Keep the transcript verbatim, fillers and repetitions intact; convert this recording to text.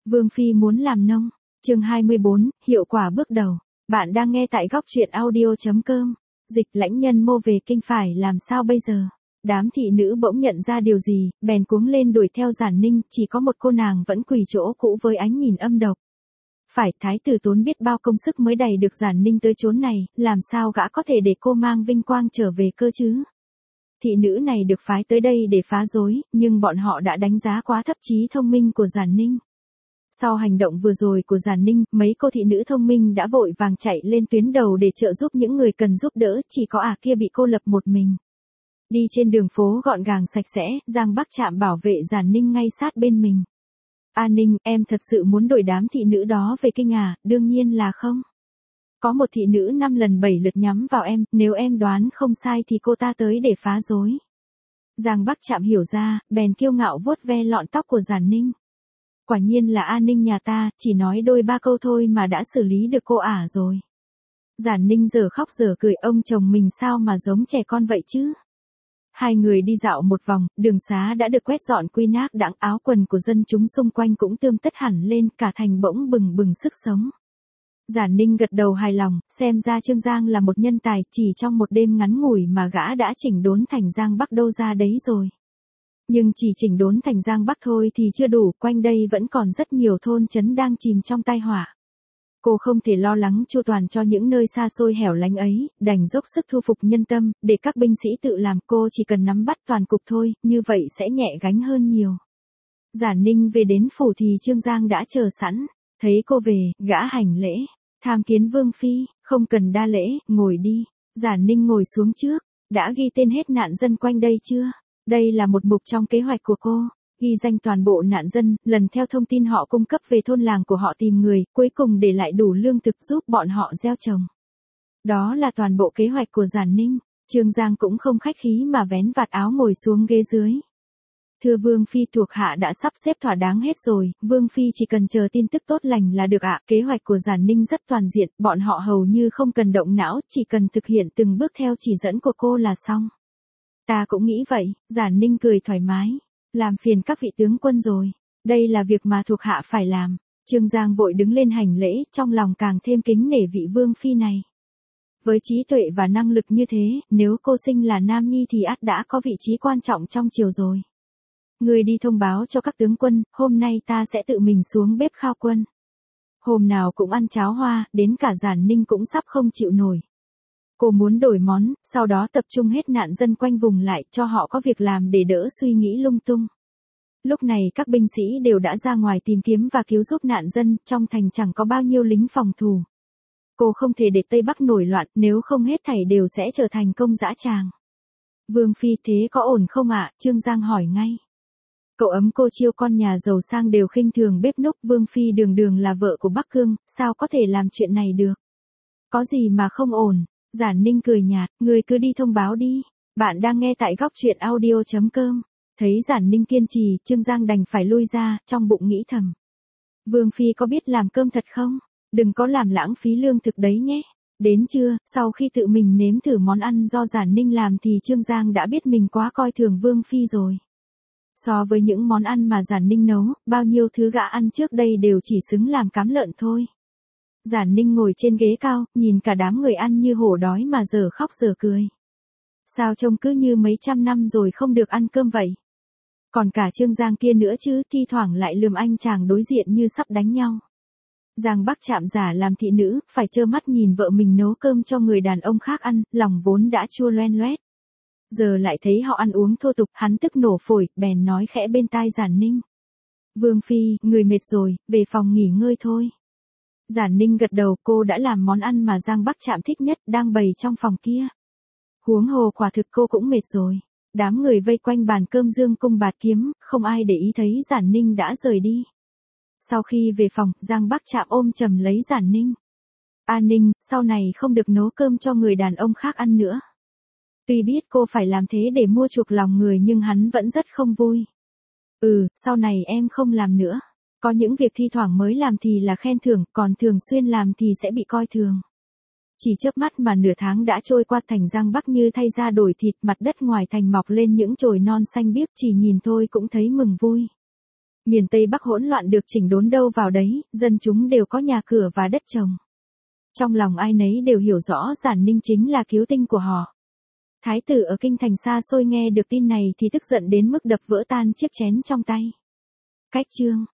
Vương Phi muốn làm nông. Chương hai mươi bốn, hiệu quả bước đầu. Bạn đang nghe tại góc truyện audio chấm com. Dịch lãnh nhân mô về kinh phải làm sao bây giờ? Đám thị nữ bỗng nhận ra điều gì, bèn cuống lên đuổi theo Giản Ninh, chỉ có một cô nàng vẫn quỳ chỗ cũ với ánh nhìn âm độc. Phải, thái tử tốn biết bao công sức mới đẩy được Giản Ninh tới chốn này, làm sao gã có thể để cô mang vinh quang trở về cơ chứ? Thị nữ này được phái tới đây để phá rối, nhưng bọn họ đã đánh giá quá thấp trí thông minh của Giản Ninh. Sau hành động vừa rồi của Giản Ninh, mấy cô thị nữ thông minh đã vội vàng chạy lên tuyến đầu để trợ giúp những người cần giúp đỡ, chỉ có ả kia bị cô lập một mình. Đi trên đường phố gọn gàng sạch sẽ, Giang Bắc Trạm bảo vệ Giản Ninh ngay sát bên mình. A Ninh, em thật sự muốn đổi đám thị nữ đó về kinh à? Đương nhiên là không. Có một thị nữ năm lần bảy lượt nhắm vào em, nếu em đoán không sai thì cô ta tới để phá rối. Giang Bắc Trạm hiểu ra, bèn kiêu ngạo vuốt ve lọn tóc của Giản Ninh. Quả nhiên là A Ninh nhà ta, chỉ nói đôi ba câu thôi mà đã xử lý được cô ả rồi. Giản Ninh giờ khóc giờ cười, ông chồng mình sao mà giống trẻ con vậy chứ? Hai người đi dạo một vòng, đường xá đã được quét dọn quy nát đãng, áo quần của dân chúng xung quanh cũng tươm tất hẳn lên, cả thành bỗng bừng bừng sức sống. Giản Ninh gật đầu hài lòng, xem ra Trương Giang là một nhân tài, chỉ trong một đêm ngắn ngủi mà gã đã chỉnh đốn thành Giang Bắc đâu ra đấy rồi. Nhưng chỉ chỉnh đốn thành Giang Bắc thôi thì chưa đủ, quanh đây vẫn còn rất nhiều thôn trấn đang chìm trong tai họa. Cô không thể lo lắng chu toàn cho những nơi xa xôi hẻo lánh ấy, đành dốc sức thu phục nhân tâm, để các binh sĩ tự làm, cô chỉ cần nắm bắt toàn cục thôi, như vậy sẽ nhẹ gánh hơn nhiều. Giản Ninh về đến phủ thì Trương Giang đã chờ sẵn, thấy cô về, gã hành lễ, tham kiến Vương Phi, không cần đa lễ, ngồi đi. Giản Ninh ngồi xuống trước, đã ghi tên hết nạn dân quanh đây chưa? Đây là một mục trong kế hoạch của cô. Ghi danh toàn bộ nạn dân, lần theo thông tin họ cung cấp về thôn làng của họ tìm người, cuối cùng để lại đủ lương thực giúp bọn họ gieo trồng. Đó là toàn bộ kế hoạch của Giản Ninh. Trương Giang cũng không khách khí mà vén vạt áo ngồi xuống ghế dưới. Thưa Vương Phi, thuộc hạ đã sắp xếp thỏa đáng hết rồi, Vương Phi chỉ cần chờ tin tức tốt lành là được ạ. Kế hoạch của Giản Ninh rất toàn diện, bọn họ hầu như không cần động não, chỉ cần thực hiện từng bước theo chỉ dẫn của cô là xong. Ta cũng nghĩ vậy, Giản Ninh cười thoải mái. Làm phiền các vị tướng quân rồi. Đây là việc mà thuộc hạ phải làm. Trương Giang vội đứng lên hành lễ, trong lòng càng thêm kính nể vị Vương Phi này. Với trí tuệ và năng lực như thế, nếu cô sinh là nam nhi thì ắt đã có vị trí quan trọng trong triều rồi. Người đi thông báo cho các tướng quân, hôm nay ta sẽ tự mình xuống bếp khao quân. Hôm nào cũng ăn cháo hoa, đến cả Giản Ninh cũng sắp không chịu nổi. Cô muốn đổi món, sau đó tập trung hết nạn dân quanh vùng lại, cho họ có việc làm để đỡ suy nghĩ lung tung. Lúc này các binh sĩ đều đã ra ngoài tìm kiếm và cứu giúp nạn dân, trong thành chẳng có bao nhiêu lính phòng thủ. Cô không thể để Tây Bắc nổi loạn, nếu không hết thảy đều sẽ trở thành công dã tràng. Vương Phi, thế có ổn không ạ? Trương Giang hỏi ngay. Cậu ấm cô Chiêu con nhà giàu sang đều khinh thường bếp núc, Vương Phi đường đường là vợ của Bắc Cương, sao có thể làm chuyện này được? Có gì mà không ổn? Giản Ninh cười nhạt, người cứ đi thông báo đi. Bạn đang nghe tại góc truyện audio chấm com. Thấy Giản Ninh kiên trì, Trương Giang đành phải lui ra, trong bụng nghĩ thầm. Vương Phi có biết làm cơm thật không? Đừng có làm lãng phí lương thực đấy nhé. Đến trưa, sau khi tự mình nếm thử món ăn do Giản Ninh làm thì Trương Giang đã biết mình quá coi thường Vương Phi rồi. So với những món ăn mà Giản Ninh nấu, bao nhiêu thứ gã ăn trước đây đều chỉ xứng làm cám lợn thôi. Giản Ninh ngồi trên ghế cao, nhìn cả đám người ăn như hổ đói mà giờ khóc giờ cười. Sao trông cứ như mấy trăm năm rồi không được ăn cơm vậy? Còn cả Trương Giang kia nữa chứ, thi thoảng lại lườm anh chàng đối diện như sắp đánh nhau. Giang Bắc Trạm giả làm thị nữ, phải trơ mắt nhìn vợ mình nấu cơm cho người đàn ông khác ăn, lòng vốn đã chua loen loét. Giờ lại thấy họ ăn uống thô tục, hắn tức nổ phổi, bèn nói khẽ bên tai Giản Ninh. Vương Phi, người mệt rồi, về phòng nghỉ ngơi thôi. Giản Ninh gật đầu, cô đã làm món ăn mà Giang Bắc Trạm thích nhất, đang bày trong phòng kia. Huống hồ quả thực cô cũng mệt rồi. Đám người vây quanh bàn cơm dương cung bạt kiếm, không ai để ý thấy Giản Ninh đã rời đi. Sau khi về phòng, Giang Bắc Trạm ôm chầm lấy Giản Ninh. A Ninh, sau này không được nấu cơm cho người đàn ông khác ăn nữa. Tuy biết cô phải làm thế để mua chuộc lòng người nhưng hắn vẫn rất không vui. Ừ, sau này em không làm nữa. Có những việc thi thoảng mới làm thì là khen thưởng, còn thường xuyên làm thì sẽ bị coi thường. Chỉ chớp mắt mà nửa tháng đã trôi qua, thành Giang Bắc như thay ra đổi thịt, mặt đất ngoài thành mọc lên những chồi non xanh biếc, chỉ nhìn thôi cũng thấy mừng vui. Miền Tây Bắc hỗn loạn được chỉnh đốn đâu vào đấy, dân chúng đều có nhà cửa và đất trồng. Trong lòng ai nấy đều hiểu rõ Giản Ninh chính là cứu tinh của họ. Thái tử ở kinh thành xa xôi nghe được tin này thì tức giận đến mức đập vỡ tan chiếc chén trong tay. Cách chương